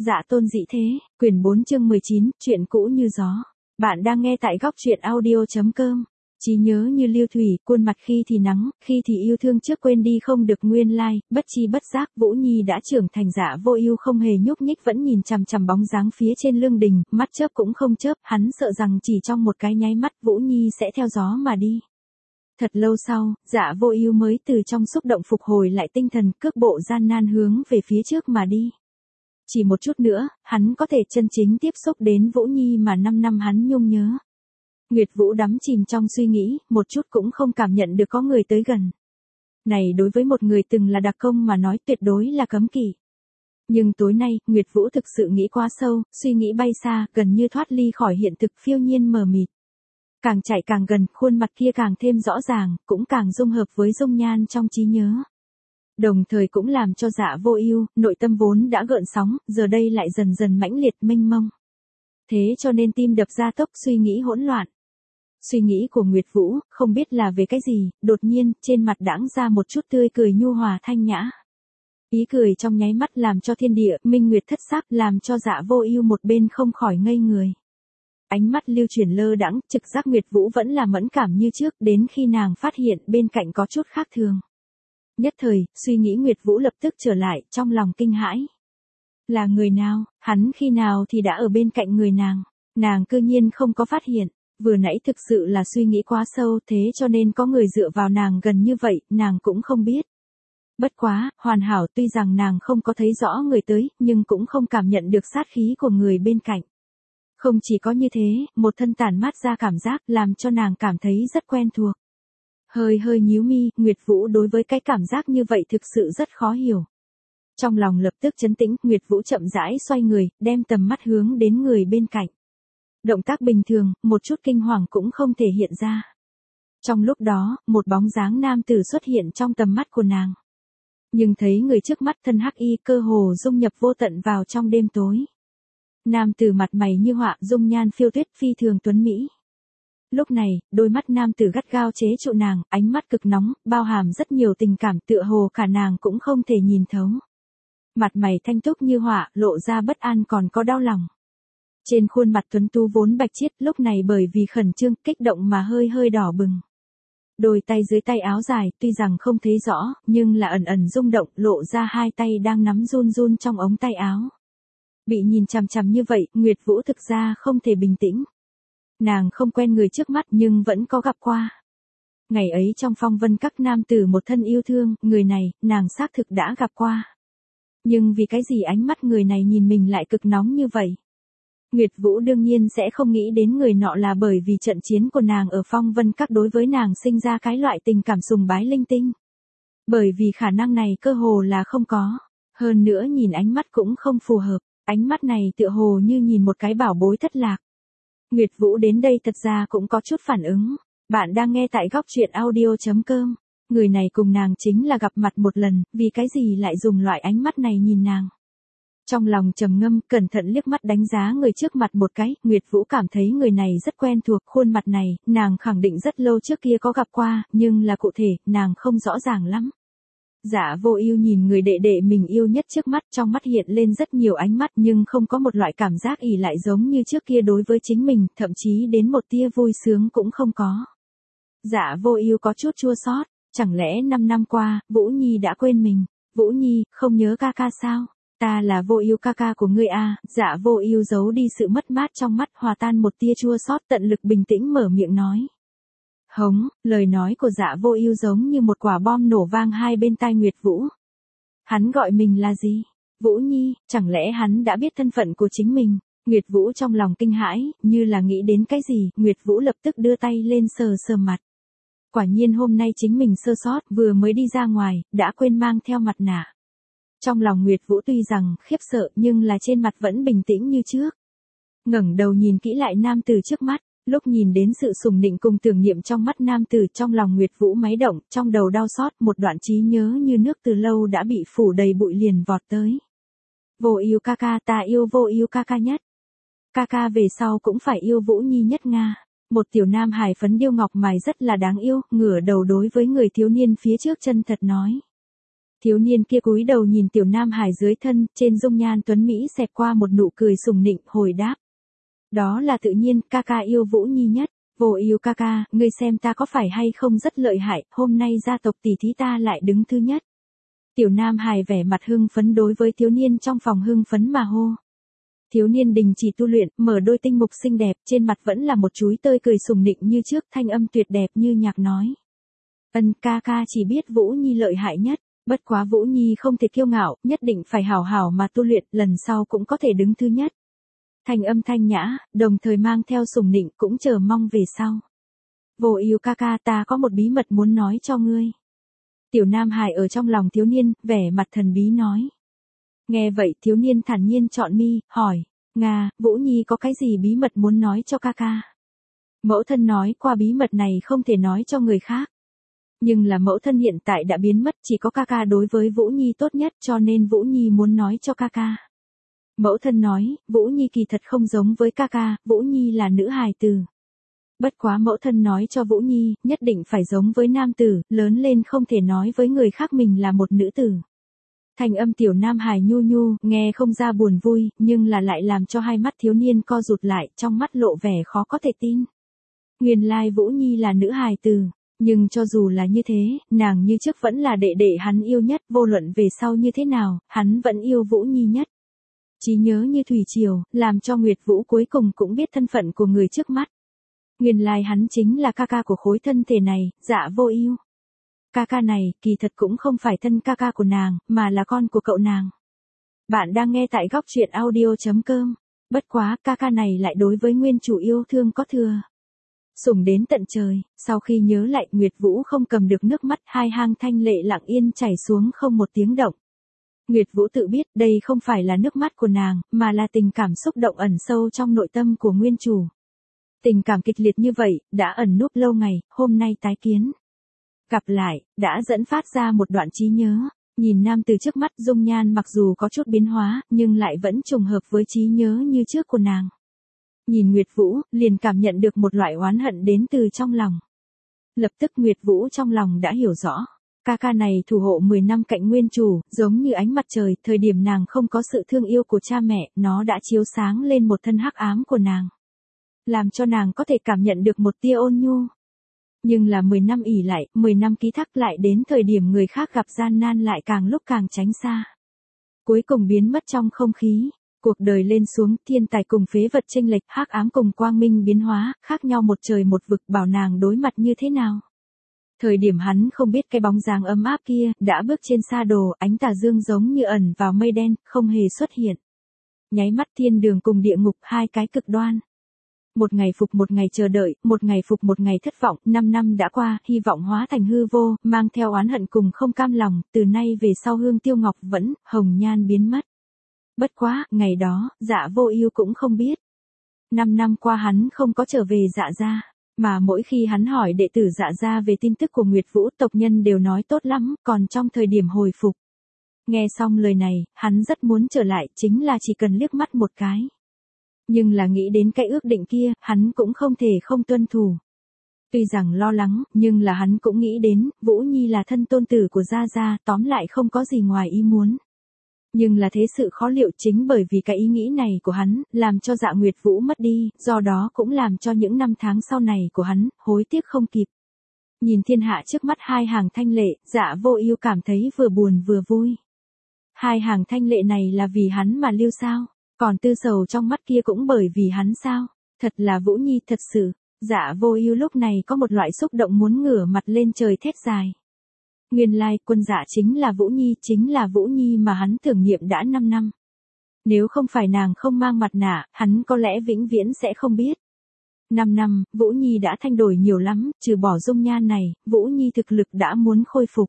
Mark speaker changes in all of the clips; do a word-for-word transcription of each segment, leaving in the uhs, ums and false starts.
Speaker 1: Dạ tôn dị thế, quyển bốn chương mười chín, chuyện cũ như gió. Bạn đang nghe tại góc truyện audio chấm com. Trí nhớ như lưu thủy, khuôn mặt khi thì nắng, khi thì yêu thương trước quên đi không được nguyên lai, bất chi bất giác Vũ Nhi đã trưởng thành. Dạ Vô Ưu không hề nhúc nhích vẫn nhìn chằm chằm bóng dáng phía trên lưng đình, mắt chớp cũng không chớp, hắn sợ rằng chỉ trong một cái nháy mắt Vũ Nhi sẽ theo gió mà đi. Thật lâu sau, Dạ Vô Ưu mới từ trong xúc động phục hồi lại tinh thần, cước bộ gian nan hướng về phía trước mà đi. Chỉ một chút nữa, hắn có thể chân chính tiếp xúc đến Vũ Nhi mà năm năm hắn nhung nhớ. Nguyệt Vũ đắm chìm trong suy nghĩ, một chút cũng không cảm nhận được có người tới gần. Này đối với một người từng là đặc công mà nói tuyệt đối là cấm kỵ. Nhưng tối nay, Nguyệt Vũ thực sự nghĩ quá sâu, suy nghĩ bay xa, gần như thoát ly khỏi hiện thực, phiêu nhiên mờ mịt. Càng chạy càng gần, khuôn mặt kia càng thêm rõ ràng, cũng càng dung hợp với dung nhan trong trí nhớ. Đồng thời cũng làm cho Dạ Vô Ưu, nội tâm vốn đã gợn sóng, giờ đây lại dần dần mãnh liệt mênh mông. Thế cho nên tim đập gia tốc, suy nghĩ hỗn loạn. Suy nghĩ của Nguyệt Vũ, không biết là về cái gì, đột nhiên, trên mặt đãng ra một chút tươi cười nhu hòa thanh nhã. Ý cười trong nháy mắt làm cho thiên địa, minh nguyệt thất sắc, làm cho Dạ Vô Ưu một bên không khỏi ngây người. Ánh mắt lưu chuyển lơ đãng, trực giác Nguyệt Vũ vẫn là mẫn cảm như trước, đến khi nàng phát hiện bên cạnh có chút khác thường. Nhất thời, suy nghĩ Nguyệt Vũ lập tức trở lại, trong lòng kinh hãi. Là người nào, hắn khi nào thì đã ở bên cạnh người nàng, nàng cư nhiên không có phát hiện, vừa nãy thực sự là suy nghĩ quá sâu, thế cho nên có người dựa vào nàng gần như vậy, nàng cũng không biết. Bất quá, hoàn hảo, tuy rằng nàng không có thấy rõ người tới, nhưng cũng không cảm nhận được sát khí của người bên cạnh. Không chỉ có như thế, một thân tản mát ra cảm giác làm cho nàng cảm thấy rất quen thuộc. Hơi hơi nhíu mi, Nguyệt Vũ đối với cái cảm giác như vậy thực sự rất khó hiểu. Trong lòng lập tức trấn tĩnh, Nguyệt Vũ chậm rãi xoay người, đem tầm mắt hướng đến người bên cạnh. Động tác bình thường, một chút kinh hoàng cũng không thể hiện ra. Trong lúc đó, một bóng dáng nam tử xuất hiện trong tầm mắt của nàng. Nhưng thấy người trước mắt thân hắc y, cơ hồ dung nhập vô tận vào trong đêm tối. Nam tử mặt mày như họa, dung nhan phiêu tuyết, phi thường tuấn mỹ. Lúc này, đôi mắt nam tử gắt gao chế trụ nàng, ánh mắt cực nóng, bao hàm rất nhiều tình cảm, tựa hồ cả nàng cũng không thể nhìn thấu. Mặt mày thanh túc như họa, lộ ra bất an còn có đau lòng. Trên khuôn mặt tuấn tú vốn bạch chiết, lúc này bởi vì khẩn trương, kích động mà hơi hơi đỏ bừng. Đôi tay dưới tay áo dài, tuy rằng không thấy rõ, nhưng là ẩn ẩn rung động, lộ ra hai tay đang nắm run run trong ống tay áo. Bị nhìn chằm chằm như vậy, Nguyệt Vũ thực ra không thể bình tĩnh. Nàng không quen người trước mắt nhưng vẫn có gặp qua. Ngày ấy trong phong vân các nam tử một thân yêu thương, người này, nàng xác thực đã gặp qua. Nhưng vì cái gì ánh mắt người này nhìn mình lại cực nóng như vậy? Nguyệt Vũ đương nhiên sẽ không nghĩ đến người nọ là bởi vì trận chiến của nàng ở phong vân các đối với nàng sinh ra cái loại tình cảm sùng bái linh tinh. Bởi vì khả năng này cơ hồ là không có. Hơn nữa nhìn ánh mắt cũng không phù hợp, ánh mắt này tựa hồ như nhìn một cái bảo bối thất lạc. Nguyệt Vũ đến đây thật ra cũng có chút phản ứng. Bạn đang nghe tại góc truyện audio chấm com. Người này cùng nàng chính là gặp mặt một lần, vì cái gì lại dùng loại ánh mắt này nhìn nàng. Trong lòng trầm ngâm, cẩn thận liếc mắt đánh giá người trước mặt một cái, Nguyệt Vũ cảm thấy người này rất quen thuộc, khuôn mặt này, nàng khẳng định rất lâu trước kia có gặp qua, nhưng là cụ thể, nàng không rõ ràng lắm. Dạ Vô Ưu nhìn người đệ đệ mình yêu nhất trước mắt, trong mắt hiện lên rất nhiều ánh mắt nhưng không có một loại cảm giác ỷ lại giống như trước kia đối với chính mình, thậm chí đến một tia vui sướng cũng không có. Dạ Vô Ưu có chút chua xót, chẳng lẽ năm năm qua, Vũ Nhi đã quên mình? Vũ Nhi, không nhớ ca ca sao? Ta là Vô Ưu ca ca của ngươi a. Dạ Vô Ưu giấu đi sự mất mát trong mắt, hòa tan một tia chua xót, tận lực bình tĩnh mở miệng nói. Hống, lời nói của Dạ Vô Ưu giống như một quả bom nổ vang hai bên tai Nguyệt Vũ. Hắn gọi mình là gì? Vũ Nhi, chẳng lẽ hắn đã biết thân phận của chính mình? Nguyệt Vũ trong lòng kinh hãi, như là nghĩ đến cái gì, Nguyệt Vũ lập tức đưa tay lên sờ sờ mặt. Quả nhiên hôm nay chính mình sơ sót, vừa mới đi ra ngoài, đã quên mang theo mặt nạ. Trong lòng Nguyệt Vũ tuy rằng khiếp sợ nhưng là trên mặt vẫn bình tĩnh như trước. Ngẩng đầu nhìn kỹ lại nam tử trước mắt, lúc nhìn đến sự sùng nịnh cùng tưởng niệm trong mắt nam tử, trong lòng Nguyệt Vũ máy động, trong đầu đau xót, một đoạn trí nhớ như nước từ lâu đã bị phủ đầy bụi liền vọt tới. Vô Ưu ca ca, ta yêu Vô Ưu ca ca nhất. Ca ca về sau cũng phải yêu Vũ Nhi nhất nga. Một tiểu nam hài phấn điêu ngọc mài rất là đáng yêu, ngửa đầu đối với người thiếu niên phía trước chân thật nói. Thiếu niên kia cúi đầu nhìn tiểu nam hải dưới thân, trên dung nhan tuấn Mỹ xẹt qua một nụ cười sùng nịnh, hồi đáp. Đó là tự nhiên, ca ca yêu Vũ Nhi nhất. Vô Ưu ca ca, ngươi xem ta có phải hay không rất lợi hại, hôm nay gia tộc tỷ thí ta lại đứng thứ nhất. Tiểu nam hài vẻ mặt hưng phấn đối với thiếu niên trong phòng hưng phấn mà hô. Thiếu niên đình chỉ tu luyện, mở đôi tinh mục xinh đẹp, trên mặt vẫn là một chúi tươi cười sùng nịnh như trước, thanh âm tuyệt đẹp như nhạc nói. Ân, ca ca chỉ biết Vũ Nhi lợi hại nhất, bất quá Vũ Nhi không thể kiêu ngạo, nhất định phải hảo hảo mà tu luyện, lần sau cũng có thể đứng thứ nhất. Thanh âm thanh nhã, đồng thời mang theo sùng nịnh cũng chờ mong về sau. Vô Ưu ca ca, ta có một bí mật muốn nói cho ngươi. Tiểu nam hài ở trong lòng thiếu niên, vẻ mặt thần bí nói. Nghe vậy thiếu niên thản nhiên trọn mi, hỏi, Nga, Vũ Nhi có cái gì bí mật muốn nói cho ca ca? Mẫu thân nói qua bí mật này không thể nói cho người khác. Nhưng là mẫu thân hiện tại đã biến mất, chỉ có ca ca đối với Vũ Nhi tốt nhất cho nên Vũ Nhi muốn nói cho ca ca. Mẫu thân nói, Vũ Nhi kỳ thật không giống với ca ca, Vũ Nhi là nữ hài tử. Bất quá mẫu thân nói cho Vũ Nhi, nhất định phải giống với nam tử, lớn lên không thể nói với người khác mình là một nữ tử. Thành âm tiểu nam hài nhu nhu, nghe không ra buồn vui, nhưng là lại làm cho hai mắt thiếu niên co rụt lại, trong mắt lộ vẻ khó có thể tin. Nguyên lai Vũ Nhi là nữ hài tử, nhưng cho dù là như thế, nàng như trước vẫn là đệ đệ hắn yêu nhất, vô luận về sau như thế nào, hắn vẫn yêu Vũ Nhi nhất. Trí nhớ như thủy triều, làm cho Nguyệt Vũ cuối cùng cũng biết thân phận của người trước mắt. Nguyên lai hắn chính là ca ca của khối thân thể này, Dạ Vô Ưu. Ca ca này, kỳ thật cũng không phải thân ca ca của nàng, mà là con của cậu nàng. Bạn đang nghe tại góc truyện audio chấm com. Bất quá, ca ca này lại đối với nguyên chủ yêu thương có thừa. Sủng đến tận trời, sau khi nhớ lại Nguyệt Vũ không cầm được nước mắt, hai hàng thanh lệ lặng yên chảy xuống không một tiếng động. Nguyệt Vũ tự biết đây không phải là nước mắt của nàng, mà là tình cảm xúc động ẩn sâu trong nội tâm của nguyên chủ. Tình cảm kịch liệt như vậy, đã ẩn núp lâu ngày, hôm nay tái kiến. Gặp lại, đã dẫn phát ra một đoạn trí nhớ, nhìn nam từ trước mắt dung nhan mặc dù có chút biến hóa, nhưng lại vẫn trùng hợp với trí nhớ như trước của nàng. Nhìn Nguyệt Vũ, liền cảm nhận được một loại oán hận đến từ trong lòng. Lập tức Nguyệt Vũ trong lòng đã hiểu rõ. Ca ca này thủ hộ mười năm cạnh nguyên chủ, giống như ánh mặt trời, thời điểm nàng không có sự thương yêu của cha mẹ, nó đã chiếu sáng lên một thân hắc ám của nàng. Làm cho nàng có thể cảm nhận được một tia ôn nhu. Nhưng là mười năm ỷ lại, mười năm ký thác lại đến thời điểm người khác gặp gian nan lại càng lúc càng tránh xa. Cuối cùng biến mất trong không khí, cuộc đời lên xuống, thiên tài cùng phế vật chênh lệch, hắc ám cùng quang minh biến hóa, khác nhau một trời một vực, bảo nàng đối mặt như thế nào. Thời điểm hắn không biết cái bóng dáng ấm áp kia, đã bước trên sa đồ, ánh tà dương giống như ẩn vào mây đen, không hề xuất hiện. Nháy mắt thiên đường cùng địa ngục, hai cái cực đoan. Một ngày phục một ngày chờ đợi, một ngày phục một ngày thất vọng, năm năm đã qua, hy vọng hóa thành hư vô, mang theo oán hận cùng không cam lòng, từ nay về sau Hương Tiêu Ngọc vẫn, hồng nhan biến mất. Bất quá, ngày đó, Dạ Vô Ưu cũng không biết. Năm năm qua hắn không có trở về Dạ gia, mà mỗi khi hắn hỏi đệ tử Dạ gia về tin tức của Nguyệt Vũ, tộc nhân đều nói tốt lắm, còn trong thời điểm hồi phục. Nghe xong lời này, hắn rất muốn trở lại, chính là chỉ cần liếc mắt một cái. Nhưng là nghĩ đến cái ước định kia, hắn cũng không thể không tuân thủ. Tuy rằng lo lắng, nhưng là hắn cũng nghĩ đến, Vũ Nhi là thân tôn tử của Gia Gia, tóm lại không có gì ngoài ý muốn. Nhưng là thế sự khó liệu chính bởi vì cái ý nghĩ này của hắn, làm cho Dạ Nguyệt Vũ mất đi, do đó cũng làm cho những năm tháng sau này của hắn, hối tiếc không kịp. Nhìn thiên hạ trước mắt hai hàng thanh lệ, Dạ Vô Ưu cảm thấy vừa buồn vừa vui. Hai hàng thanh lệ này là vì hắn mà lưu sao? Còn tư sầu trong mắt kia cũng bởi vì hắn sao? Thật là Vũ Nhi thật sự. Dạ Vô Ưu lúc này có một loại xúc động muốn ngửa mặt lên trời thét dài. Nguyên lai quân dạ chính là Vũ Nhi, chính là Vũ Nhi mà hắn tưởng niệm đã năm năm. Nếu không phải nàng không mang mặt nạ, hắn có lẽ vĩnh viễn sẽ không biết. Năm năm, Vũ Nhi đã thay đổi nhiều lắm, trừ bỏ dung nhan này, Vũ Nhi thực lực đã muốn khôi phục.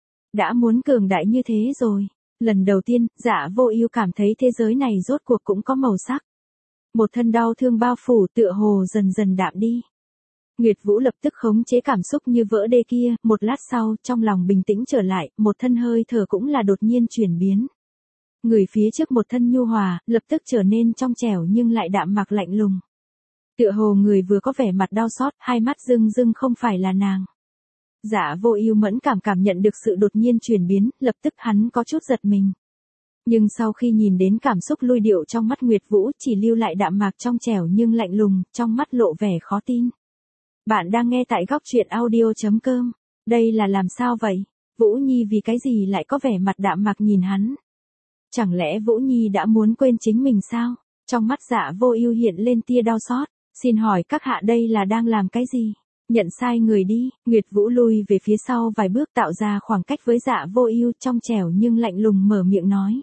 Speaker 1: Đã muốn cường đại như thế rồi. Lần đầu tiên, Dạ Vô Ưu cảm thấy thế giới này rốt cuộc cũng có màu sắc. Một thân đau thương bao phủ tựa hồ dần dần đạm đi. Nguyệt Vũ lập tức khống chế cảm xúc như vỡ đê kia, một lát sau, trong lòng bình tĩnh trở lại, một thân hơi thở cũng là đột nhiên chuyển biến. Người phía trước một thân nhu hòa, lập tức trở nên trong trẻo nhưng lại đạm mạc lạnh lùng. Tựa hồ người vừa có vẻ mặt đau xót, hai mắt rưng rưng không phải là nàng. Dạ Vô Ưu mẫn cảm cảm nhận được sự đột nhiên chuyển biến, lập tức hắn có chút giật mình. Nhưng sau khi nhìn đến cảm xúc lui điệu trong mắt Nguyệt Vũ, chỉ lưu lại đạm mạc trong trẻo nhưng lạnh lùng, trong mắt lộ vẻ khó tin. Bạn đang nghe tại góc truyện audio chấm com. Đây là làm sao vậy? Vũ Nhi vì cái gì lại có vẻ mặt đạm mạc nhìn hắn? Chẳng lẽ Vũ Nhi đã muốn quên chính mình sao? Trong mắt Dạ Vô Ưu hiện lên tia đau xót. Xin hỏi các hạ đây là đang làm cái gì? Nhận sai người đi. Nguyệt Vũ lui về phía sau vài bước tạo ra khoảng cách với Dạ Vô Ưu, trong trẻo nhưng lạnh lùng mở miệng nói.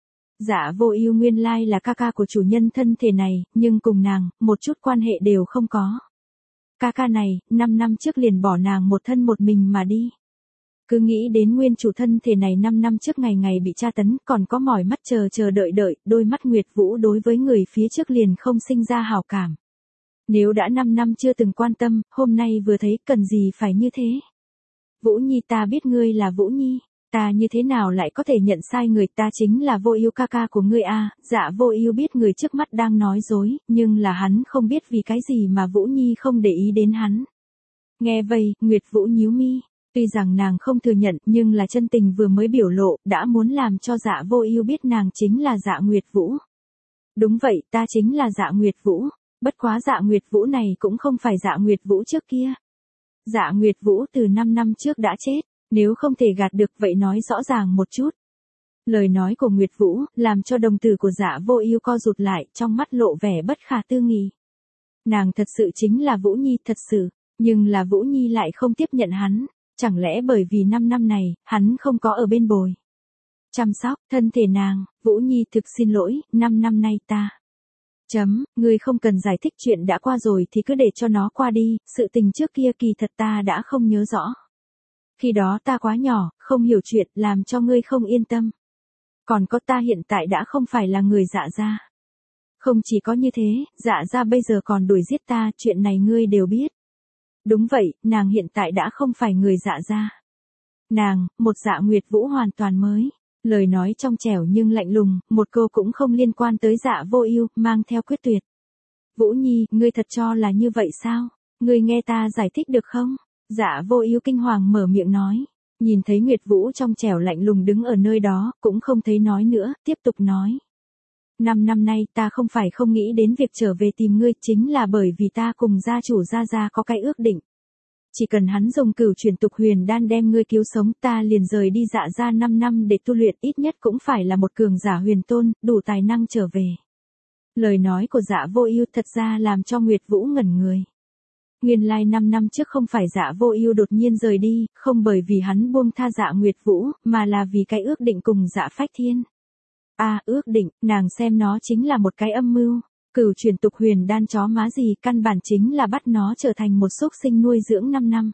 Speaker 1: Dạ Vô Ưu nguyên lai là ca ca của chủ nhân thân thể này, nhưng cùng nàng, một chút quan hệ đều không có. Ca ca này, năm năm trước liền bỏ nàng một thân một mình mà đi. Cứ nghĩ đến nguyên chủ thân thể này năm năm trước ngày ngày bị tra tấn, còn có mỏi mắt chờ chờ đợi đợi, đôi mắt Nguyệt Vũ đối với người phía trước liền không sinh ra hảo cảm. Nếu đã năm năm chưa từng quan tâm, hôm nay vừa thấy cần gì phải như thế. Vũ Nhi, ta biết ngươi là Vũ Nhi, ta như thế nào lại có thể nhận sai người, ta chính là Vô Ưu ca ca của ngươi a. Dạ Vô Ưu biết người trước mắt đang nói dối, nhưng là hắn không biết vì cái gì mà Vũ Nhi không để ý đến hắn. Nghe vậy, Nguyệt Vũ nhíu mi, tuy rằng nàng không thừa nhận, nhưng là chân tình vừa mới biểu lộ, đã muốn làm cho Dạ Vô Ưu biết nàng chính là Dạ Nguyệt Vũ. Đúng vậy, ta chính là Dạ Nguyệt Vũ. Bất quá Dạ Nguyệt Vũ này cũng không phải Dạ Nguyệt Vũ trước kia. Dạ Nguyệt Vũ từ năm năm trước đã chết, nếu không thể gạt được vậy nói rõ ràng một chút. Lời nói của Nguyệt Vũ làm cho đồng tử của Dạ Vô Ưu co rụt lại, trong mắt lộ vẻ bất khả tư nghị. Nàng thật sự chính là Vũ Nhi, thật sự, nhưng là Vũ Nhi lại không tiếp nhận hắn, chẳng lẽ bởi vì năm năm này, hắn không có ở bên bồi chăm sóc thân thể nàng. Vũ Nhi thực xin lỗi, năm năm nay ta Chấm, ngươi không cần giải thích, chuyện đã qua rồi thì cứ để cho nó qua đi, sự tình trước kia kỳ thật ta đã không nhớ rõ. Khi đó ta quá nhỏ, không hiểu chuyện, làm cho ngươi không yên tâm. Còn có ta hiện tại đã không phải là người Dạ gia. Không chỉ có như thế, Dạ gia bây giờ còn đuổi giết ta, chuyện này ngươi đều biết. Đúng vậy, nàng hiện tại đã không phải người Dạ gia. Nàng, một Dạ Nguyệt Vũ hoàn toàn mới. Lời nói trong trẻo nhưng lạnh lùng, một câu cũng không liên quan tới Dạ Vô Ưu, mang theo quyết tuyệt. Vũ Nhi, ngươi thật cho là như vậy sao? Ngươi nghe ta giải thích được không? Dạ Vô Ưu kinh hoàng mở miệng nói. Nhìn thấy Nguyệt Vũ trong trẻo lạnh lùng đứng ở nơi đó, cũng không thấy nói nữa, tiếp tục nói. Năm năm nay ta không phải không nghĩ đến việc trở về tìm ngươi, chính là bởi vì ta cùng gia chủ Gia Gia có cái ước định. Chỉ cần hắn dùng cửu chuyển tục huyền đan đem ngươi cứu sống, ta liền rời đi Dạ gia năm năm để tu luyện, ít nhất cũng phải là một cường giả huyền tôn, đủ tài năng trở về. Lời nói của Dạ Vô Ưu thật ra làm cho Nguyệt Vũ ngẩn người. Nguyên lai năm năm trước không phải Dạ Vô Ưu đột nhiên rời đi, không bởi vì hắn buông tha Dạ Nguyệt Vũ, mà là vì cái ước định cùng Dạ Phách Thiên. À, ước định, nàng xem nó chính là một cái âm mưu. Cửu chuyển tục huyền đan chó má gì, căn bản chính là bắt nó trở thành một súc sinh nuôi dưỡng năm năm.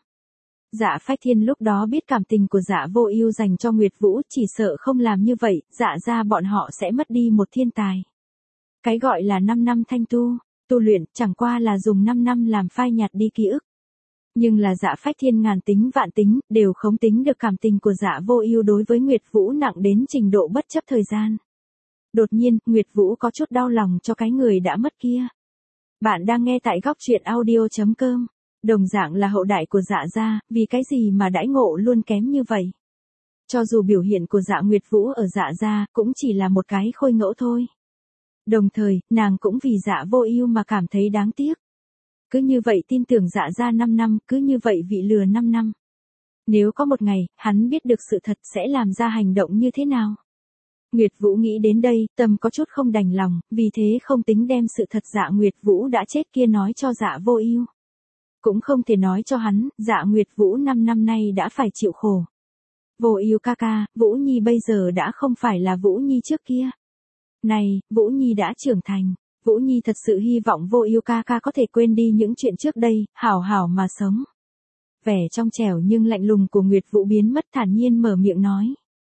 Speaker 1: Dạ Phách Thiên lúc đó biết cảm tình của Dạ Vô Ưu dành cho Nguyệt Vũ, chỉ sợ không làm như vậy, Dạ gia bọn họ sẽ mất đi một thiên tài. Cái gọi là năm năm thanh tu, tu luyện chẳng qua là dùng năm năm làm phai nhạt đi ký ức. Nhưng là Dạ Phách Thiên ngàn tính vạn tính, đều không tính được cảm tình của Dạ Vô Ưu đối với Nguyệt Vũ nặng đến trình độ bất chấp thời gian. Đột nhiên, Nguyệt Vũ có chút đau lòng cho cái người đã mất kia. Bạn đang nghe tại góc truyện audio chấm com. Đồng dạng là hậu đại của Dạ gia, vì cái gì mà đãi ngộ luôn kém như vậy? Cho dù biểu hiện của Dạ Nguyệt Vũ ở Dạ gia cũng chỉ là một cái khôi ngẫu thôi. Đồng thời, nàng cũng vì Dạ Vô Ưu mà cảm thấy đáng tiếc. Cứ như vậy tin tưởng Dạ gia năm năm, cứ như vậy bị lừa năm năm. Nếu có một ngày, hắn biết được sự thật sẽ làm ra hành động như thế nào? Nguyệt Vũ nghĩ đến đây, tâm có chút không đành lòng, vì thế không tính đem sự thật Dạ Nguyệt Vũ đã chết kia nói cho Dạ Vô Ưu. Cũng không thể nói cho hắn, Dạ Nguyệt Vũ năm năm nay đã phải chịu khổ. Vô Ưu ca ca, Vũ Nhi bây giờ đã không phải là Vũ Nhi trước kia. Này, Vũ Nhi đã trưởng thành, Vũ Nhi thật sự hy vọng Vô Ưu ca ca có thể quên đi những chuyện trước đây, hảo hảo mà sống. Vẻ trong trẻo nhưng lạnh lùng của Nguyệt Vũ biến mất, thản nhiên mở miệng nói.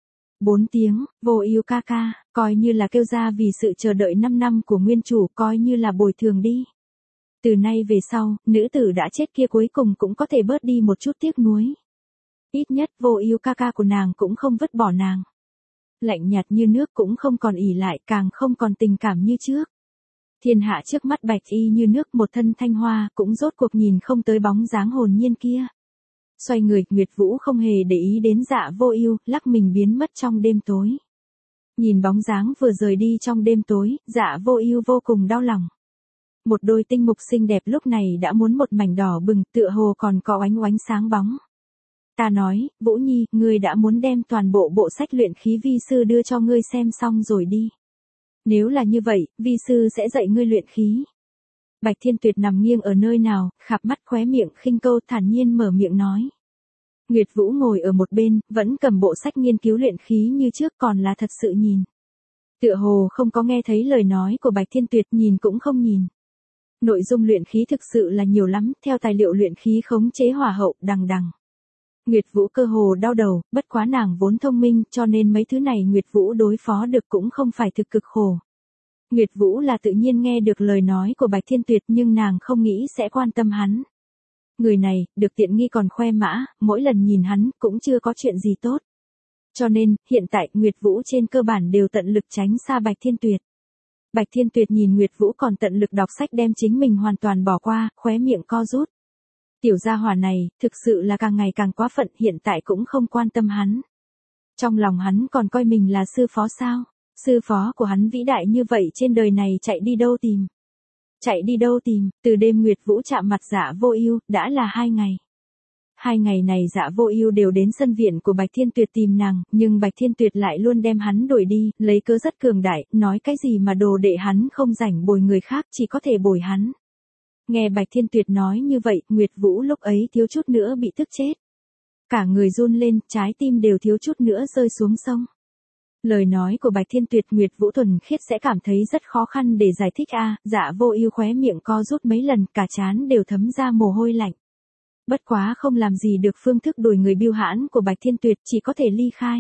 Speaker 1: Bốn tiếng, Vô Ưu ca ca, coi như là kêu ra vì sự chờ đợi năm năm của nguyên chủ, coi như là bồi thường đi. Từ nay về sau, nữ tử đã chết kia cuối cùng cũng có thể bớt đi một chút tiếc nuối. Ít nhất Vô Ưu ca ca của nàng cũng không vứt bỏ nàng. Lạnh nhạt như nước cũng không còn ỷ lại, càng không còn tình cảm như trước. Thiên hạ trước mắt bạch y như nước, một thân thanh hoa, cũng rốt cuộc nhìn không tới bóng dáng hồn nhiên kia. Xoay người, Nguyệt Vũ không hề để ý đến Dạ Vô Ưu, lắc mình biến mất trong đêm tối. Nhìn bóng dáng vừa rời đi trong đêm tối, Dạ Vô Ưu vô cùng đau lòng. Một đôi tinh mục xinh đẹp lúc này đã muốn một mảnh đỏ bừng, tựa hồ còn có oánh oánh sáng bóng. Ta nói, Vũ Nhi, ngươi đã muốn đem toàn bộ bộ sách luyện khí vi sư đưa cho ngươi xem xong rồi đi. Nếu là như vậy, vi sư sẽ dạy ngươi luyện khí. Bạch Thiên Tuyệt nằm nghiêng ở nơi nào, khạp mắt khóe miệng khinh câu thản nhiên mở miệng nói. Nguyệt Vũ ngồi ở một bên, vẫn cầm bộ sách nghiên cứu luyện khí như trước, còn là thật sự nhìn. Tựa hồ không có nghe thấy lời nói của Bạch Thiên Tuyệt, nhìn cũng không nhìn. Nội dung luyện khí thực sự là nhiều lắm, theo tài liệu luyện khí khống chế hỏa hậu, đằng đằng. Nguyệt Vũ cơ hồ đau đầu, bất quá nàng vốn thông minh, cho nên mấy thứ này Nguyệt Vũ đối phó được cũng không phải thực cực khổ. Nguyệt Vũ là tự nhiên nghe được lời nói của Bạch Thiên Tuyệt, nhưng nàng không nghĩ sẽ quan tâm hắn. Người này, được tiện nghi còn khoe mã, mỗi lần nhìn hắn cũng chưa có chuyện gì tốt. Cho nên, hiện tại Nguyệt Vũ trên cơ bản đều tận lực tránh xa Bạch Thiên Tuyệt. Bạch Thiên Tuyệt nhìn Nguyệt Vũ còn tận lực đọc sách đem chính mình hoàn toàn bỏ qua, khóe miệng co rút. Tiểu gia hỏa này, thực sự là càng ngày càng quá phận, hiện tại cũng không quan tâm hắn. Trong lòng hắn còn coi mình là sư phó sao? Sư phó của hắn vĩ đại như vậy trên đời này chạy đi đâu tìm? Chạy đi đâu tìm? Từ đêm Nguyệt Vũ chạm mặt Dạ Vô Ưu, đã là hai ngày. Hai ngày này Dạ Vô Ưu đều đến sân viện của Bạch Thiên Tuyệt tìm nàng, nhưng Bạch Thiên Tuyệt lại luôn đem hắn đuổi đi, lấy cớ rất cường đại, nói cái gì mà đồ đệ hắn không rảnh bồi người khác, chỉ có thể bồi hắn. Nghe Bạch Thiên Tuyệt nói như vậy, Nguyệt Vũ lúc ấy thiếu chút nữa bị tức chết. Cả người run lên, trái tim đều thiếu chút nữa rơi xuống sông. Lời nói của Bạch Thiên Tuyệt Nguyệt Vũ thuần khiết sẽ cảm thấy rất khó khăn để giải thích a. Dạ Vô Ưu khóe miệng co rút mấy lần, cả trán đều thấm ra mồ hôi lạnh. Bất quá không làm gì được phương thức đuổi người biêu hãn của Bạch Thiên Tuyệt, chỉ có thể ly khai.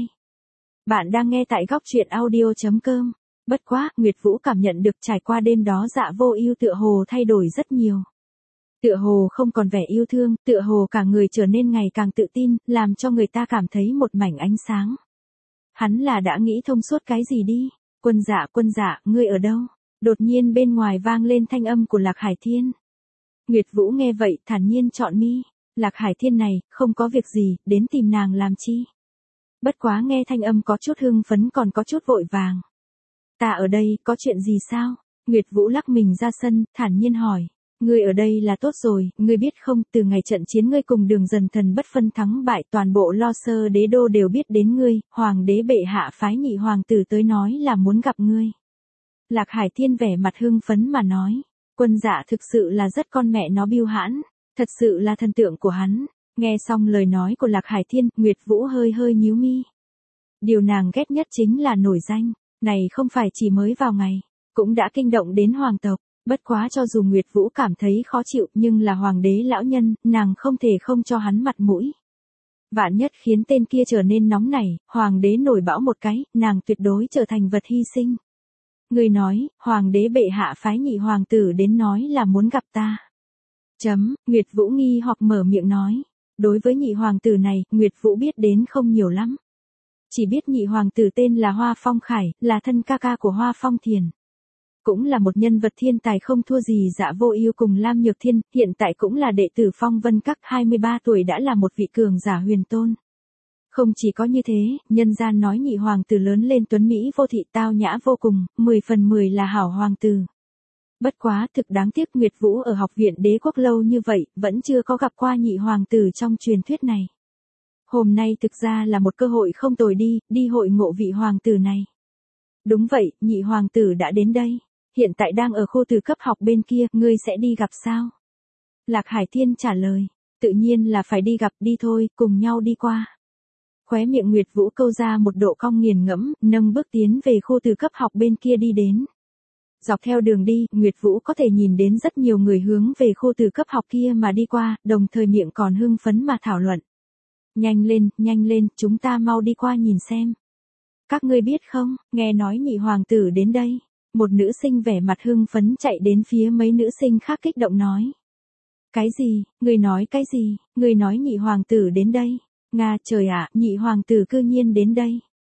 Speaker 1: Bạn đang nghe tại góc truyện audio chấm com. Bất quá, Nguyệt Vũ cảm nhận được trải qua đêm đó Dạ Vô Ưu tựa hồ thay đổi rất nhiều. Tựa hồ không còn vẻ yêu thương, tựa hồ cả người trở nên ngày càng tự tin, làm cho người ta cảm thấy một mảnh ánh sáng. Hắn là đã nghĩ thông suốt cái gì đi? Quân Dạ, Quân Dạ, ngươi ở đâu? Đột nhiên bên ngoài vang lên thanh âm của Lạc Hải Thiên. Nguyệt Vũ nghe vậy, thản nhiên chọn mi. Lạc Hải Thiên này, không có việc gì, đến tìm nàng làm chi? Bất quá nghe thanh âm có chút hưng phấn còn có chút vội vàng. Ta ở đây, có chuyện gì sao? Nguyệt Vũ lắc mình ra sân, thản nhiên hỏi. Ngươi ở đây là tốt rồi, ngươi biết không, từ ngày trận chiến ngươi cùng Đường Dần Thần bất phân thắng bại, toàn bộ Lo Sơ đế đô đều biết đến ngươi, hoàng đế bệ hạ phái nhị hoàng tử tới nói là muốn gặp ngươi. Lạc Hải Thiên vẻ mặt hưng phấn mà nói. Quân Dạ thực sự là rất con mẹ nó biêu hãn, thật sự là thần tượng của hắn. Nghe xong lời nói của Lạc Hải Thiên, Nguyệt Vũ hơi hơi nhíu mi. Điều nàng ghét nhất chính là nổi danh, này không phải chỉ mới vào ngày, cũng đã kinh động đến hoàng tộc. Bất quá cho dù Nguyệt Vũ cảm thấy khó chịu, nhưng là hoàng đế lão nhân, nàng không thể không cho hắn mặt mũi. Vạn nhất khiến tên kia trở nên nóng nảy, hoàng đế nổi bão một cái, nàng tuyệt đối trở thành vật hy sinh. Người nói, hoàng đế bệ hạ phái nhị hoàng tử đến nói là muốn gặp ta. Chấm, Nguyệt Vũ nghi hoặc mở miệng nói. Đối với nhị hoàng tử này, Nguyệt Vũ biết đến không nhiều lắm. Chỉ biết nhị hoàng tử tên là Hoa Phong Khải, là thân ca ca của Hoa Phong Thiền. Cũng là một nhân vật thiên tài không thua gì Dạ Vô Ưu cùng Lam Nhược Thiên, hiện tại cũng là đệ tử Phong Vân Các, hai mươi ba tuổi đã là một vị cường giả huyền tôn. Không chỉ có như thế, nhân gian nói nhị hoàng tử lớn lên tuấn mỹ vô thị tao nhã vô cùng, mười phần mười là hảo hoàng tử. Bất quá thực đáng tiếc Nguyệt Vũ ở học viện đế quốc lâu như vậy, vẫn chưa có gặp qua nhị hoàng tử trong truyền thuyết này. Hôm nay thực ra là một cơ hội không tồi đi, đi hội ngộ vị hoàng tử này. Đúng vậy, nhị hoàng tử đã đến đây. Hiện tại đang ở khu từ cấp học bên kia, ngươi sẽ đi gặp sao? Lạc Hải Thiên trả lời, tự nhiên là phải đi gặp, đi thôi, cùng nhau đi qua. Khóe miệng Nguyệt Vũ câu ra một độ cong nghiền ngẫm, nâng bước tiến về khu từ cấp học bên kia đi đến. Dọc theo đường đi, Nguyệt Vũ có thể nhìn đến rất nhiều người hướng về khu từ cấp học kia mà đi qua, đồng thời miệng còn hưng phấn mà thảo luận. Nhanh lên, nhanh lên, chúng ta mau đi qua nhìn xem. Các ngươi biết không, nghe nói nhị hoàng tử đến đây. Một nữ sinh vẻ mặt hưng phấn chạy đến phía mấy nữ sinh khác kích động nói. Cái gì, ngươi nói cái gì, ngươi nói nhị hoàng tử đến đây. Nga trời ạ, nhị hoàng tử cư nhiên đến đây.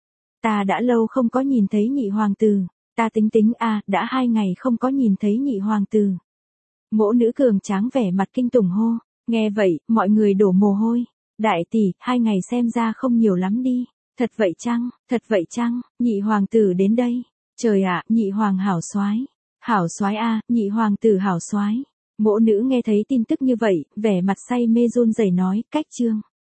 Speaker 1: Ta đã lâu không có nhìn thấy nhị hoàng tử. Ta tính tính a, đã hai ngày không có nhìn thấy nhị hoàng tử. Mỗ nữ cường tráng vẻ mặt kinh tủng hô. Nghe vậy, mọi người đổ mồ hôi. Đại tỷ, hai ngày xem ra không nhiều lắm đi. Thật vậy chăng, thật vậy chăng, nhị hoàng tử đến đây. Trời ạ, nhị hoàng hảo soái. Hảo soái a, nhị hoàng tử hảo soái. Mỗ nữ nghe thấy tin tức như vậy, vẻ mặt say mê run rẩy nói, cách trương.